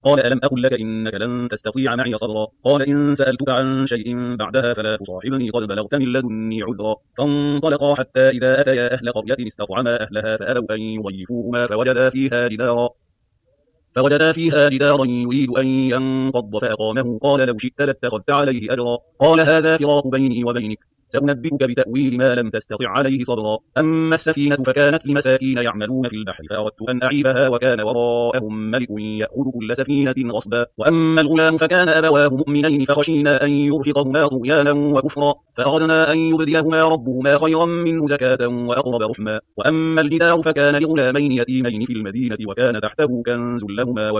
قال ألم أقل لك إنك لن تستطيع معي صبرا. قال إن سألتك عن شيء بعدها فلا تصاحبني قد بلغت من لدني عذرا. فانطلقا حتى إذا أتيا أهل قرية استطعما أهلها فأبوا أن يضيفوهما فوجدا فيها جدارا يريد أن ينقض فأقامه. قال لو شئت لاتخذت عليه أجرا. قال هذا فراق بيني وبينك، سأنبئك بتأويل ما لم تستطع عليه صبرا. أما السفينة فكانت لمساكين يعملون في البحر فأردت أن أعيبها وكان وراءهم ملك يأخذ كل سفينة غصبا. وأما الغلام فكان أبواه مؤمنين فخشينا أن يرهقهما طغيانا وكفرا فأردنا أن يبدلهما ربهما خيرا منه زكاة وأقرب رحما. وأما الجدار فكان لغلامين يتيمين في المدينة وكان تحته كنز لهما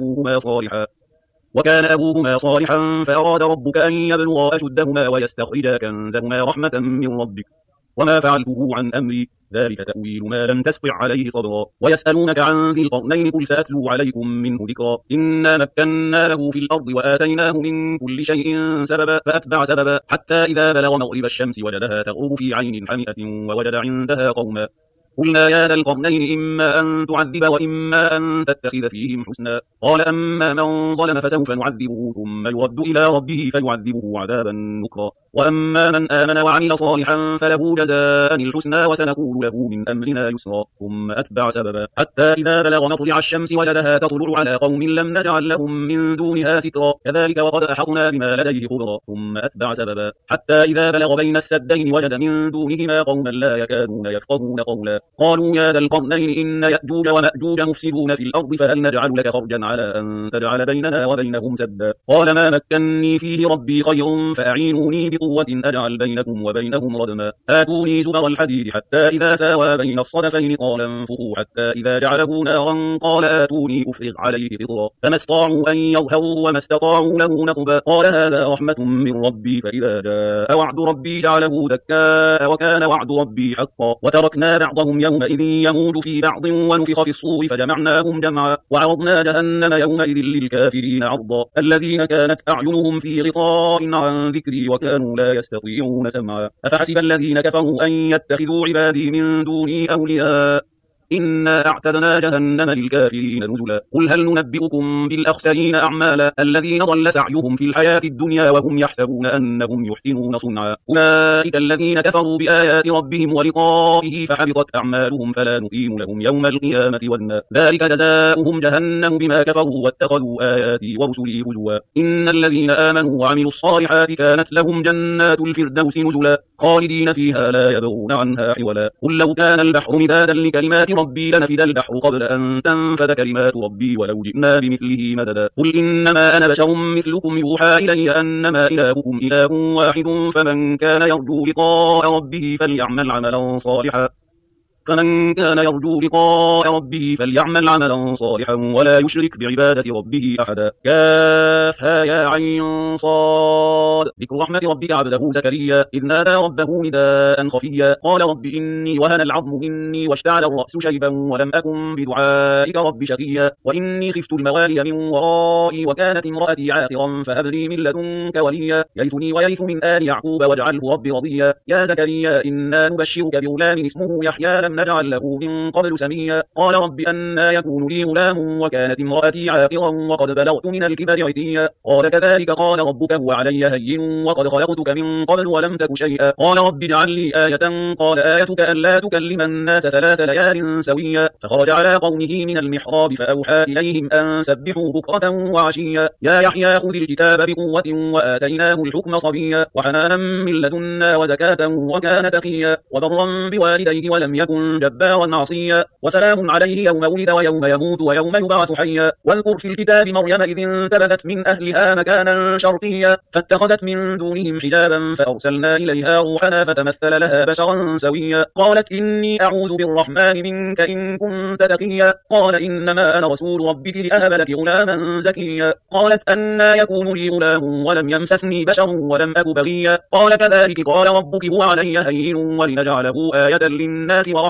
وكان أبوهما صالحا فأراد ربك أن يبلغا أشدهما ويستخرجا كنزهما رحمة من ربك وما فعلته عن أمري ذلك تأويل ما لم تستطع عليه صبرا. ويسألونك عن ذي القرنين قل سأتلو عليكم منه ذكرا. إنا مكنا له في الأرض وآتيناه من كل شيء سببا فأتبع سببا حتى إذا بلغ مغرب الشمس وجدها تغرب في عين حمئة ووجد عندها قوما. قلنا يا ذا القرنين إما أن تعذب وإما أن تتخذ فيهم حسنا. قال أما من ظلم فسوف نعذبه ثم يرد إلى ربه فيعذبه عذابا نكرا. وأما من آمن وعمل صالحا فله جزاء الحسنى وسنقول له من أمرنا يسرا. ثم أتبع سببا حتى إذا بلغ مطلع الشمس وجدها تطلع على قوم لم نجعل لهم من دونها سترا كذلك وقد أحطنا بما لديه خبرا. ثم أتبع سببا حتى إذا بلغ بين السدين وجد من دونهما قوما لا يكادون يفقهون قولا. قالوا يا ذا القرنين إن يأجوج ومأجوج مفسدون في الأرض فهل نجعل لك خرجا على أن تجعل بيننا وبينهم سدا. قال ما مكني فيه ربي خير فأعينوني بقوة أجعل بينكم وبينهم ردما. آتوني زبر الحديد حتى إذا ساوى بين الصدفين قال انفخوا حتى إذا جعله نارا قال آتوني أفرغ عليه قطرا. فما استطاعوا أن يظهروا وما استطاعوا له نقبا. قال هذا رحمة من ربي فإذا جاء وعد ربي جعله دكاء وكان وعد ربي حقا. وتركنا بعضهم يومئذ يموج في بعض ونفخ في الصور فجمعناهم جمعا وعرضنا جهنم يومئذ للكافرين عرضا. الذين كانت أعينهم في غطاء عن ذكري وكانوا لا يستطيعون سمعا. أفحسب الذين كفروا أن يتخذوا عبادي من دوني أولياء إنا أعتدنا جهنم للكافرين نزلا. قل هل ننبئكم بالأخسرين أعمالا الذين ضل سعيهم في الحياة الدنيا وهم يحسبون أنهم يحسنون صنعا. أولئك الذين كفروا بآيات ربهم ولقائه فحبطت أعمالهم فلا نقيم لهم يوم القيامة وزنا ذلك جزاؤهم جهنم بما كفروا واتخذوا آياتي ورسلي هزوا. إن الذين آمنوا وعملوا الصالحات كانت لهم جنات الفردوس نزلا خالدين فيها لا يبغون عنها حولا. قل لو كان البحر مدادا لكلمات ربي لنفد البحر قبل أن تنفد كلمات ربي ولو جئنا بمثله مددا. قل إنما أنا بشر مثلكم يوحى إلي أنما إلهكم إله واحد فمن كان يرجو لقاء ربه فليعمل عملا صالحا ولا يشرك بعبادة ربه أحدا. كافها يا عين صاد ذكر رحمة ربك عبده زكريا إذ نادى ربه نداء خفيا قال رب إني وهن العظم مني واشتعل الرأس شيبا ولم أكن بدعائك رب شقيا وإني خفت الموالي من ورائي وكانت امرأتي عاقرا فهب لي من لدنك وليا يرثني ويرث من آل يعقوب واجعله رب رضيا. يا زكريا إنا نبشرك بغلام اسمه يحيى لم نجعل له من قبل سميا. قال رب أنا يكون لي غلام وكانت امرأتي عاقرا وقد بلغت من الكبر عتيا. قال كذلك قال ربك هو علي هين وقد خلقتك من قبل ولم تك شيئا. قال رب اجعل لي آية قال آيتك ألا تكلم الناس 3 ليال سويا. فخرج على قومه من المحراب فأوحى إليهم أن سبحوا بكرة وعشيا. يا يحيى خذ الكتاب بقوة وآتيناه الحكم صبيا وحنانا من لدنا وزكاة وكان تقيا وبرا بوالديه ولم يكن جبارا عصيا. وسلام عليه يوم ولد ويوم يموت ويوم يبعث حيا. واذكر في الكتاب مريم إذ انتبذت من أهلها مكانا شرقيا فاتخذت من دونهم حجابا فأرسلنا إليها روحنا فتمثل لها بشرا سويا. قالت إني أعوذ بالرحمن منك إن كنت تقيا. قال إنما أنا رسول ربك لأهب لك غلاما زكيا. قالت أنا يكون لي غلام ولم يمسسني بشر ولم أك بغيا. قال كذلك قال ربك هو علي هين ولنجعله آية للناس ورحمة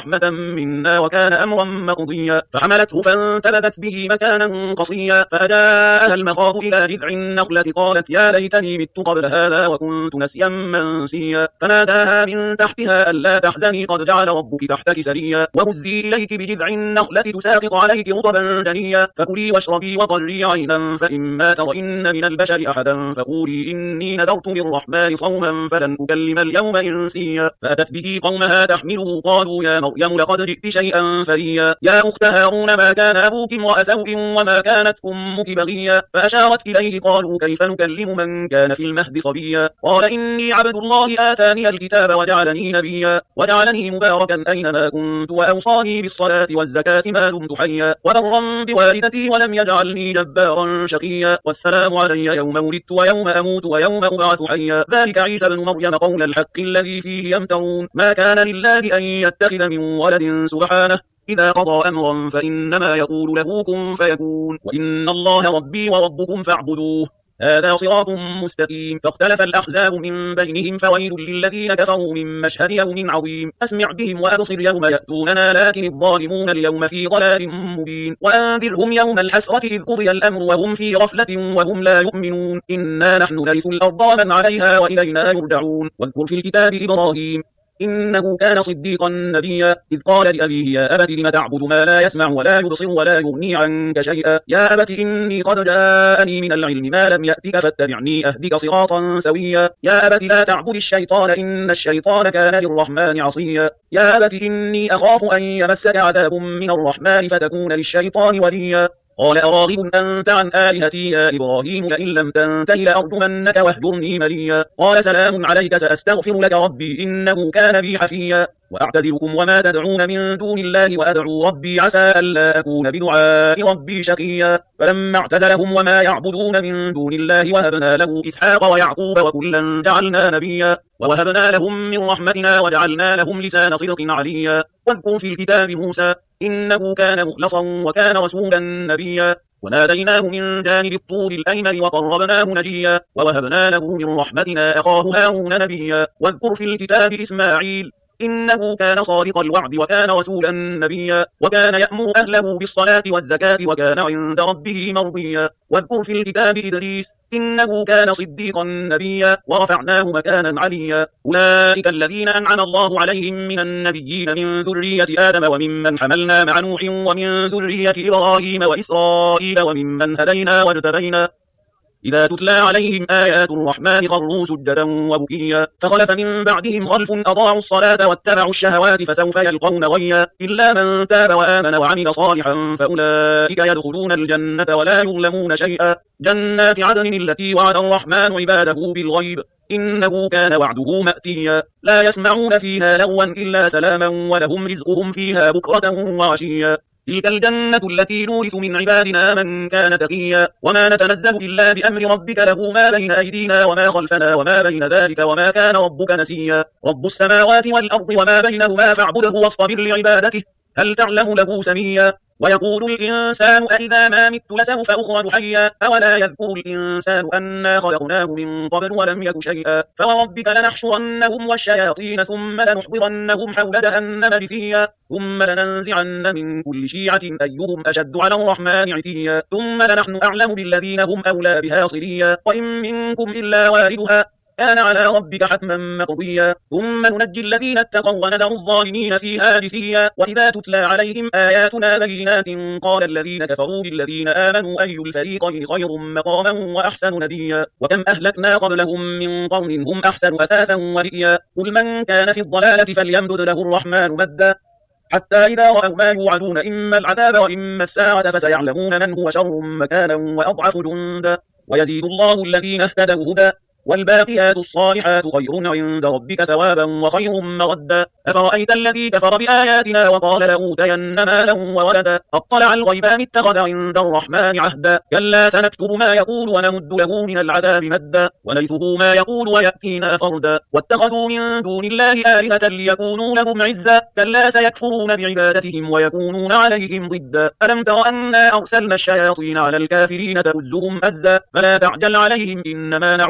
رحمة منا وكان أمرا مقضيا فحملته فانتبذت به مكانا قصيا فأجاءها المخاض إلى جذع النخلة قالت يا ليتني مت قبل هذا وكنت نسيا منسيا فناداها من تحتها ألا تحزني قد جعل ربك تحتك سريا وهزي إليك بجذع النخلة تساقط عليك رطبا جنيا فكلي واشربي وقري عينا فإما ترين من البشر أحدا فقولي إني نذرت للرحمن صوما فلن أكلم اليوم إنسيا فأتت به قومها تحمله قالوا يا مريم لقد جئت شيئا فريا يا أخت هارون ما كان أبوك امرأ سوء وما كانت أمك بغيا فأشارت إليه قالوا كيف نكلم من كان في المهد صبيا قال إني عبد الله آتاني الكتاب وجعلني نبيا وجعلني مباركا أينما كنت وأوصاني بالصلاة والزكاة ما دمت حيا وبرا بوالدتي ولم يجعلني جبارا شقيا والسلام علي يوم ولدت ويوم أموت ويوم أبعث حيا ذلك عيسى بن مريم قول الحق الذي فيه يمترون ما كان لله أن يتخذ من ولد سبحانه إذا قضى أمرا فإنما يقول له كن فيكون وإن الله ربي وربكم فاعبدوه هذا صراط مستقيم فاختلف الأحزاب من بينهم فويل للذين كفروا من مشهد يوم عظيم أسمع بهم وأبصر يوم يأتوننا لكن الظالمون اليوم في ضلال مبين وأنذرهم يوم الحسرة إذ قضي الأمر وهم في غفلة وهم لا يؤمنون إنا نحن نرث الأرض ومن عليها وإلينا يرجعون واذكر في الكتاب إبراهيم إنه كان صديقا نبيا إذ قال لأبيه يا أبت لم تعبد ما لا يسمع ولا يبصر ولا يغني عنك شيئا يا أبت إني قد جاءني من العلم ما لم يأتك فاتبعني أهدك صراطا سويا يا أبت لا تعبد الشيطان إن الشيطان كان للرحمن عصيا يا أبت إني أخاف أن يمسك عذاب من الرحمن فتكون للشيطان وليا قال أراغب أنت عن آلهتي يا إبراهيم لئن لم تنته لأرجمنك واهجرني مليا قال سلام عليك سأستغفر لك ربي إنه كان بي حفيا وأعتزلكم وما تدعون من دون الله وأدعو ربي عسى ألا أكون بدعاء ربي شقيا فلما اعتزلهم وما يعبدون من دون الله وهبنا له إسحاق ويعقوب وكلا جعلنا نبيا ووهبنا لهم من رحمتنا وجعلنا لهم لسان صدق عليا واذكر في الكتاب موسى إنه كان مخلصا وكان رسولا نبيا وناديناه من جانب الطور الأيمن وقربناه نجيا ووهبنا له من رحمتنا أخاه هارون نبيا واذكر في الكتاب إسماعيل إنه كان صادق الوعد وكان رسولا نبيا وكان يأمر أهله بالصلاة والزكاة وكان عند ربه مرضيا واذكر في الكتاب إدريس إنه كان صديقا نبيا ورفعناه مكانا عليا أولئك الذين أنعم الله عليهم من النبيين من ذرية آدم وممن حملنا مع نوح ومن ذرية إبراهيم وإسرائيل وممن هدينا واجتبينا إذا تتلى عليهم آيات الرحمن خروا سجدا وبكيا فخلف من بعدهم خلف أضاعوا الصلاة واتبعوا الشهوات فسوف يلقون غيا إلا من تاب وآمن وعمل صالحا فأولئك يدخلون الجنة ولا يظلمون شيئا جنات عدن التي وعد الرحمن عباده بالغيب إنه كان وعده مأتيا لا يسمعون فيها لغوا إلا سلاما ولهم رزقهم فيها بكرة وعشيا تلك الجنة التي نورث من عبادنا من كان تقيا وما نتنزل إلا بأمر ربك له ما بين أيدينا وما خلفنا وما بين ذلك وما كان ربك نسيا رب السماوات والأرض وما بينهما فاعبده واصطبر لعبادته هل تعلم له سميا ويقول الإنسان أإذا ما مت لسوف أخرج حيا أولا يذكر الإنسان أنا خلقناه من قبل ولم يك شيئا فوربك لنحشرنهم والشياطين ثم لنحضرنهم حول جهنم جثيا ثم لننزعن من كل شيعة أيهم أشد على الرحمن عتيا ثم لنحن أعلم بالذين هم أولى بها صليا وإن منكم إلا واردها كان على ربك حتما مقضيا ثم ننجي الذين اتقوا ونذر الظالمين فيها جثيا وإذا تتلى عليهم آياتنا بينات قال الذين كفروا للذين آمنوا أي الفريقين خير مقاما وأحسن نديا وكم أهلكنا قبلهم من قرن هم أحسن أثاثا ورئيا قل من كان في الضلالة فليمدد له الرحمن مدا حتى إذا رأوا ما يوعدون إما العذاب وإما الساعة فسيعلمون من هو شر مكانا وأضعف جندا ويزيد الله الذين اهتدوا هدى والباقيات الصالحات خير عند ربك ثوابا وخير مردا أفرأيت الذي كفر بآياتنا وقال لأوتين مالا وولدا أطلع الغيب أم اتخذ عند الرحمن عهدا كلا سنكتب ما يقول ونمد له من العذاب مدا ونرثه ما يقول ويأتينا فردا واتخذوا من دون الله آلهة ليكونوا لهم عزا كلا سيكفرون بعبادتهم ويكونون عليهم ضدا ألم تر أنا أرسلنا الشياطين على الكافرين تؤزهم أزا فلا تعجل عليهم إنما نعد لهم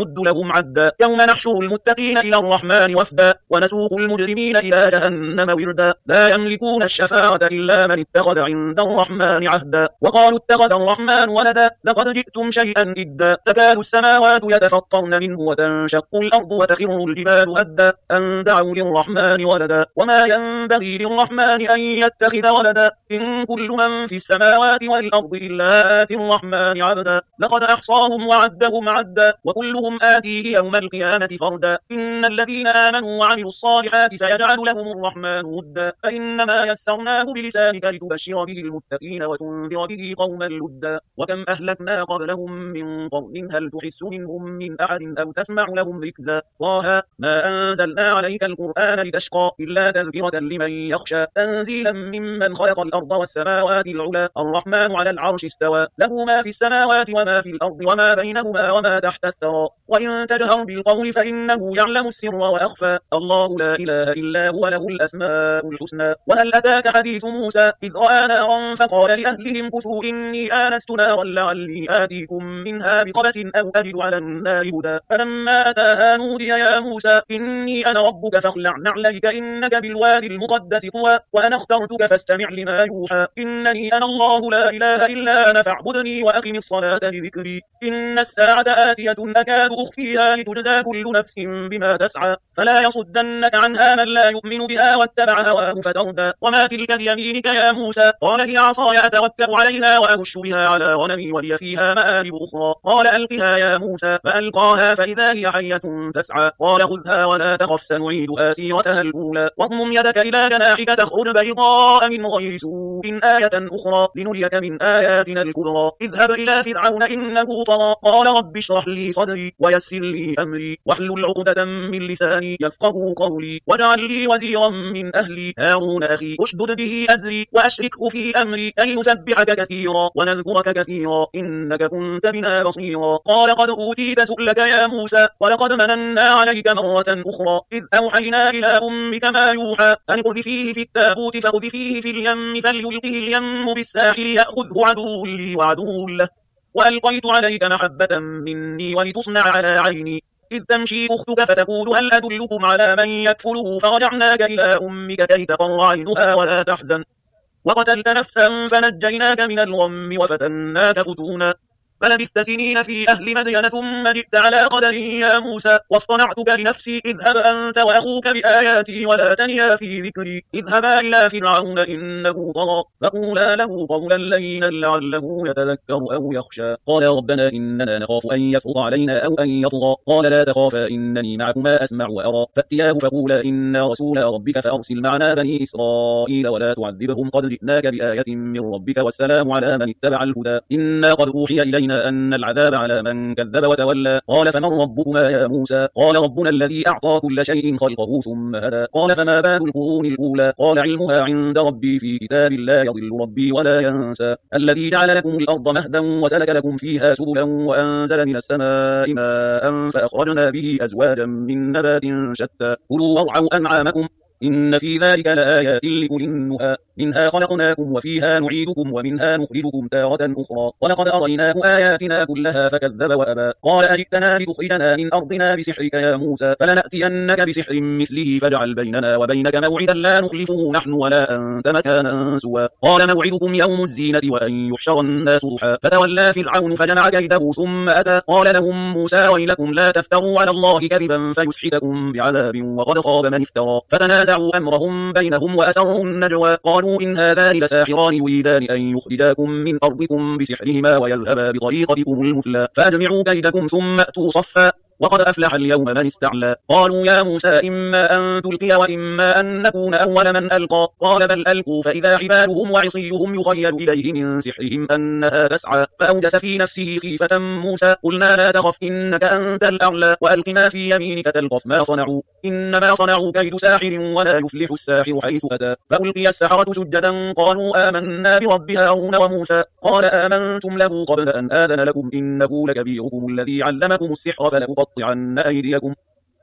أحصاهم عدا يوم نحشر المتقين إلى الرحمن وفدا ونسوق المجرمين إلى جهنم وردا لا يملكون الشفاعة إلا من اتخذ عند الرحمن عهدا وقالوا اتخذ الرحمن ولدا لقد جئتم شيئا إدا تكاد السماوات يتفطرن منه وتنشق الأرض وتخر الجبال هدا أن دعوا للرحمن ولدا وما ينبغي للرحمن أن يتخذ ولدا إن كل من في السماوات والأرض إلا آتي الرحمن عبدا لقد أحصاهم وعدهم عدا وكلهم آتيه يوم القيامة فردا إن الذين آمنوا وعملوا الصالحات سيجعل لهم الرحمن ودا فإنما يسرناه بلسانك لتبشر به المتقين وتنذر به قوما لدا وكم أهلكنا قبلهم من قرن هل تحس منهم من أحد أو تسمع لهم ركزا طه ما أنزلنا عليك القرآن لتشقى إلا تذكرة لمن يخشى تنزيلا ممن خلق الأرض والسماوات العلى الرحمن على العرش استوى له ما في السماوات وما في الأرض وما بينهما وما تحت الثرى وإن تجهر بالقول فإنه يعلم السر وأخفى الله لا إله إلا هو له الأسماء الحسنى وهل أتاك حديث موسى إذ رأى نارا فقال لأهلهم كثوا إني آنست نارا لعلي آتيكم منها بقبس أو أجد على النار هدى فلما أتاها نودي يا موسى إني أنا ربك فاخلع نعليك إنك بالوادي المقدس طوى وأنا اخترتك فاستمع لما يوحى إنني أنا الله لا إله إلا أنا فاعبدني وأقم الصلاة لذكري إن الساعة آتية أكاد أخفيها لتجزى كل نفس بما تسعى فلا يصدنك عنها من لا يؤمن بها واتبع هواه فتردى وما تلك بيمينك يا موسى قال هي عصاي أتوكل عليها وأهش بها على غنمي ولي فيها مآرب أخرى قال ألقها يا موسى فألقاها فإذا هي حية تسعى قال خذها ولا تخف سنعيدها سيرتها الأولى واضمم يدك إلى جناحك تخرج بيضاء من غير سوء آية أخرى لنريك من آياتنا الكبرى اذهب إلى فرعون إنه طغى قال رب اشرح لي صدري ويسر لي أمري واحلل عقدة من لساني يفقهوا قولي واجعل لي وزيرا من أهلي هارون أخي اشدد به أزري وأشركه في أمري كي نسبحك كثيرا ونذكرك كثيرا إنك كنت بنا بصيرا قال قد أوتيت سؤلك يا موسى ولقد مننا عليك مرة أخرى إذ أوحينا إلى أمك ما يوحى أن اقذفيه في التابوت فاقذفيه في اليم فليلقه اليم بالساحل يأخذه عدو لي وعدو له وألقيت عليك محبة مني ولتصنع على عيني إذ تمشي أختك فتقول هل أدلكم على من يكفله فرجعناك إلى أمك كي تقر عينها ولا تحزن وقتلت نفسا فنجيناك من الغم وفتناك فتونا فلبثت سنين في أهل مدين ثم جئت على قدر يا موسى واصطنعتك لنفسي اذهب أنت وأخوك بآياتي ولا تنيا في ذكري اذهبا إلى فرعون إنه طغى فقولا له قولا لينا لعله يتذكر أو يخشى قال ربنا إننا نخاف أن يفرط علينا أو أن يطغى قال لا تخافا إنني معكما أسمع وأرى فاتياه فقولا إنا رسول ربك فأرسل معنا بني إسرائيل ولا تعذبهم قد جئناك بآية من ربك والسلام على من اتبع الهدى إنا قد أوحي إلينا أن العذاب على من كذب وتولى قال فمن ربكما يا موسى قال ربنا الذي أعطى كل شيء خلقه ثم هدى قال فما بال القرون الأولى قال علمها عند ربي في كتاب لا يضل ربي ولا ينسى الذي جعل لكم الأرض مهدا وسلك لكم فيها سبلا وأنزل من السماء ماء فأخرجنا به أزواجا من نبات شتى كلوا وارعوا أنعامكم إن في ذلك لآيات لأولي النهى منها خلقناكم وفيها نعيدكم ومنها نخرجكم تارة أخرى ولقد أريناه آياتنا كلها فكذب وأبى قال أجئتنا لتخرجنا من أرضنا بسحرك يا موسى فلنأتينك بسحر مثله فاجعل بيننا وبينك موعدا لا نخلفه نحن ولا أنت مكانا سوى قال موعدكم يوم الزينة وأن يحشر الناس ضحى فتولى فرعون فجمع كيده ثم أتى قال لهم موسى ويلكم لا تفتروا على الله كذبا فيسحتكم بعذاب وقد خاب من افترى فتنازعوا أمرهم بينهم وأسروا النجوى قالوا إن هذان لساحران يريدان أن يخرجاكم من أرضكم بسحرهما ويذهبا بطريقتكم المثلى فأجمعوا كيدكم ثم أتوا صفا وقد أفلح اليوم من استعلى قالوا يا موسى إما أن تلقي وإما أن نكون أول من ألقى قال بل ألقوا فإذا حبالهم وعصيهم يخيل إليه من سحرهم أنها تسعى فأوجس في نفسه خيفة موسى قلنا لا تخف إنك أنت الأعلى وألق ما في يمينك تلقف ما صنعوا إنما صنعوا كيد ساحر ولا يفلح الساحر حيث أتى فألقي السحرة سجدا قالوا آمنا برب هارون وموسى قال آمنتم له قبل أن آذن لكم إنه لكبيركم الذي علمكم السحر فلأقطعن أيديكم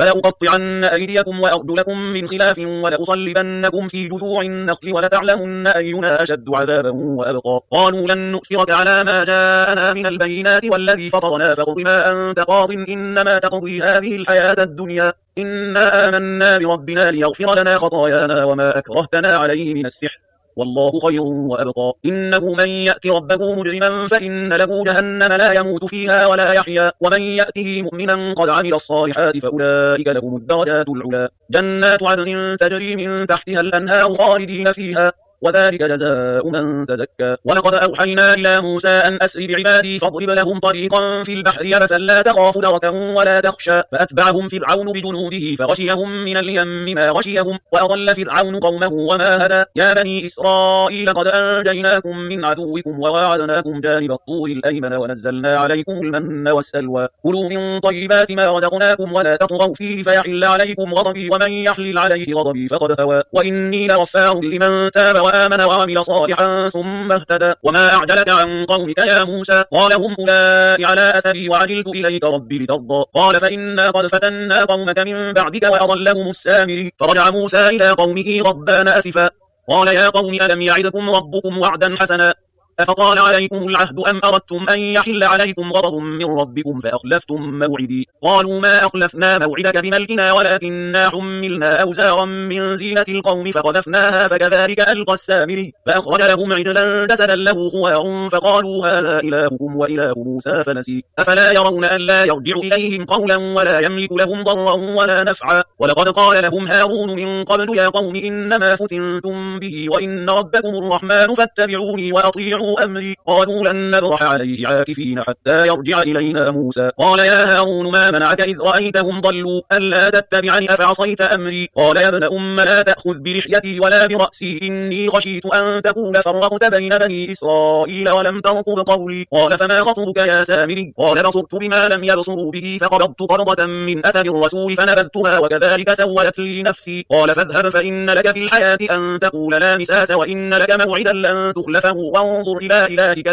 فلأقطعن أيديكم وأرجلكم من خلاف ولأصلبنكم في جذوع النخل ولتعلمن أينا أشد عذابا وأبقى. قالوا لن نؤثرك على ما جاءنا من البينات والذي فطرنا فاقض ما أنت قاض إنما تقضي هذه الحياة الدنيا إنا آمنا بربنا ليغفر لنا خطايانا وما أكرهتنا عليه من السحر والله خير وأبقى. إنه من يأت ربه مجرما فإن له جهنم لا يموت فيها ولا يحيا ومن يأته مؤمنا قد عمل الصالحات فأولئك لهم الدرجات العلى جنات عدن تجري من تحتها الأنهار خالدين فيها وذلك جزاء من تزكى. ولقد أوحينا إلى موسى أن أسر بعبادي فاضرب لهم طريقا في البحر يبسا لا تخاف دركا ولا تخشى فأتبعهم فرعون بجنوده فغشيهم من اليم ما غشيهم وأضل فرعون قومه وما هدى. يا بني إسرائيل قد أنجيناكم من عدوكم وواعدناكم جانب الطور الأيمن ونزلنا عليكم المن والسلوى كلوا من طيبات ما رزقناكم ولا تطغوا فيه فيحل عليكم غضبي ومن يحلل عليه غضبي فقد هوى وإني لغفار لمن تاب وآمن وعمل صالحا ثم اهتدى. وما أعجلك عن قومك يا موسى قال هم أولئك على أثري وعجلت إليك ربي لترضى قال فإنا قد فتنا قومك من بعدك وأضلهم السامري. فرجع موسى إلى قومه غضبان أسفا قال يا قوم ألم يعدكم ربكم وعدا حسنا أفطال عليكم العهد أم أردتم أن يحل عليكم غضب من ربكم فأخلفتم موعدي. قالوا ما أخلفنا موعدك بملكنا ولكننا حملنا أوزارا من زينة القوم فقذفناها فكذلك ألقى السامري فأخرج لهم عجلا جسدا له خوار فقالوا هذا إلهكم وإله موسى فنسي أفلا يرون أن لا يرجع إليهم قولا ولا يملك لهم ضرا ولا نفعا. ولقد قال لهم هارون من قبل يا قوم إنما فتنتم به وإن ربكم الرحمن فاتبعوني وأطيعوا أمري. قالوا لن نبرح عليه عاكفين حتى يرجع إلينا موسى. قال يا هارون ما منعك إذ رأيتهم ضلوا ألا تتبعني أفعصيت أمري. قال يا ابن أم لا تأخذ بلحيتي ولا برأسي إني خشيت أن تقول فرقت بين بني إسرائيل ولم ترقب قولي. قال فما خطبك يا سامري. قال بصرت بما لم يبصروا به فقبضت قبضة من أثر الرسول فنبذتها وكذلك سولت لي نفسي. قال فاذهب فإن لك في الحياة أن تقول لا مساس وإن لك موعدا لن تخلفه وانظر إلى إلهك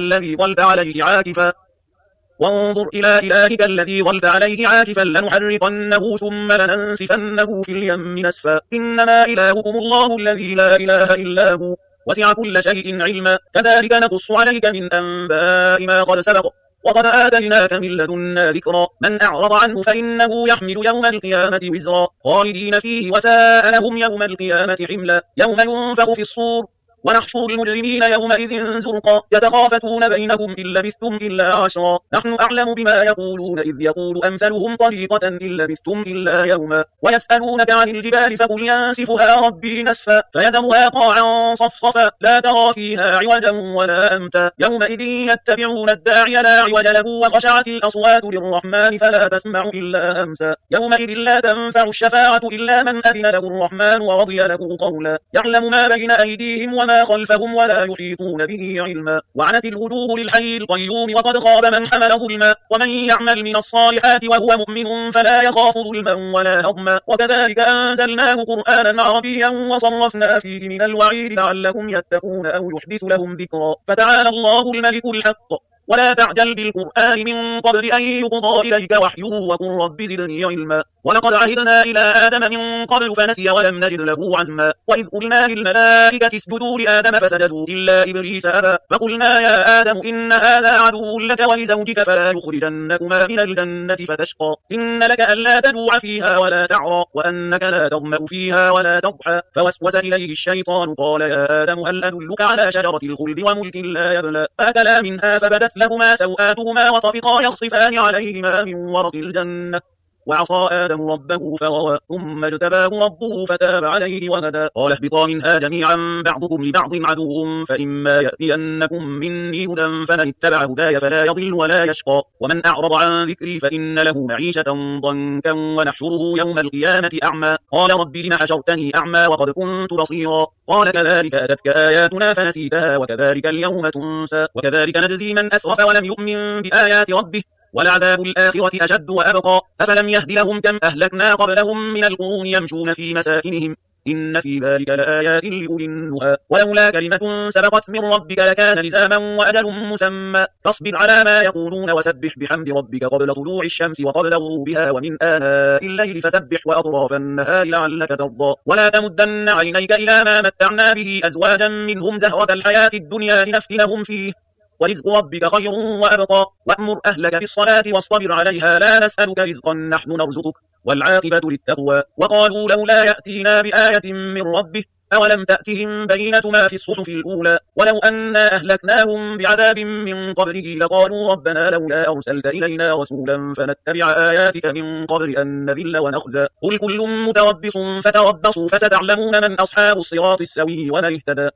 الذي ظلت عليه عاكفا لنحرقنه ثم لننسفنه في اليم نسفا. إنما إلهكم الله الذي لا إله إلا هو وسع كل شيء علما كذلك نقص عليك من أنباء ما قد سبق وقد آتيناك من لدنا ذكرا. من أعرض عنه فإنه يحمل يوم القيامة وزرا خالدين فيه وساء لهم يوم القيامة حملا. يوم ينفخ في الصور ونحشر المجرمين يومئذ زرقا يتخافتون بينهم إن لبثتم إلا عشرا نحن أعلم بما يقولون إذ يقول أمثلهم طريقة إن لبثتم إلا يوما. ويسألونك عن الجبال فقل ينسفها ربي نسفا فيذرها قاعا صفصفا لا ترى فيها عوجا ولا أمتا. يومئذ يتبعون الداعي لا عوج له وخشعت الأصوات للرحمن فلا تسمع إلا همسا. يومئذ لا تنفع الشفاعة إلا من أذن له الرحمن ورضي له قولا. يعلم ما بين أيديهم وما خلفهم ولا يحيطون به علما. وعنت الوجوه للحي القيوم وقد خاب من حمل ظلما. ومن يعمل من الصالحات وهو مؤمن فلا يخاف ظلما ولا هضما. وكذلك أنزلناه قرآنا عربيا وصرفنا فيه من الوعيد لعلهم يتقون أو يحدث لهم ذكرا. فتعالى الله الملك الحق ولا تعجل بالقرآن من قبل أن يقضى إليك وحيه وقل رب زدني علما. ولقد عهدنا إلى آدم من قبل فنسي ولم نجد له عزما. وإذ قلنا للملائكة اسجدوا لآدم فسجدوا إلا إبليس أبى فقلنا يا آدم إن هذا عدو لك ولزوجك فلا يخرجنكما من الجنة فتشقى. إن لك ألا تجوع فيها ولا تعرى وأنك لا تظمأ فيها ولا تضحى. فوسوس إليه الشيطان قال يا آدم هل أدلك على شجرة الخلد وملك لا يبلى. فأكلا منها فبدت لهما سوآتهما وطفقا يخصفان عليهما من ورق الجنة وعصى آدم ربه فغوى ثم اجتباه ربه فتاب عليه وهدى. قال اهبطا منها جميعا بعضكم لبعض عدو فإما يأتينكم مني هدى فمن اتبع هداي فلا يضل ولا يشقى. ومن أعرض عن ذكري فإن له معيشة ضنكا ونحشره يوم القيامة أعمى. قال رب لم حشرتني أعمى وقد كنت بصيرا. قال كذلك أتتك آياتنا فنسيتها وكذلك اليوم تنسى. وكذلك نجزي من أسرف ولم يؤمن بآيات ربه ولعذاب الآخرة أشد وأبقى. أفلم يهد لهم كم أهلكنا قبلهم من القرون يمشون في مساكنهم إن في ذلك لآيات لأولي النهى ولولا كلمة سبقت من ربك لكان لزاما وأجل مسمى فاصبر على ما يقولون وسبح بحمد ربك قبل طلوع الشمس وقبل غروبها ومن آناء الليل فسبح وأطراف النهار لعلك ترضى ولا تمدن عينيك إلى ما متعنا به أزواجا منهم زهرة الحياة الدنيا لنفتنهم فيه ورزق ربك خير وأبقى وأمر أهلك بالصلاة واصطبر عليها لا نسألك رزقا نحن نرزقك والعاقبة للتقوى وقالوا لولا يأتينا بآية من ربه أولم تأتهم بينة ما في الصحف الأولى ولو أنا أهلكناهم بعذاب من قبله لقالوا ربنا لولا أرسلت إلينا رسولا فنتبع آياتك من قبل أن نذل ونخزى قل كل متربص فتربصوا فستعلمون من أصحاب الصراط السوي ومن اهتدى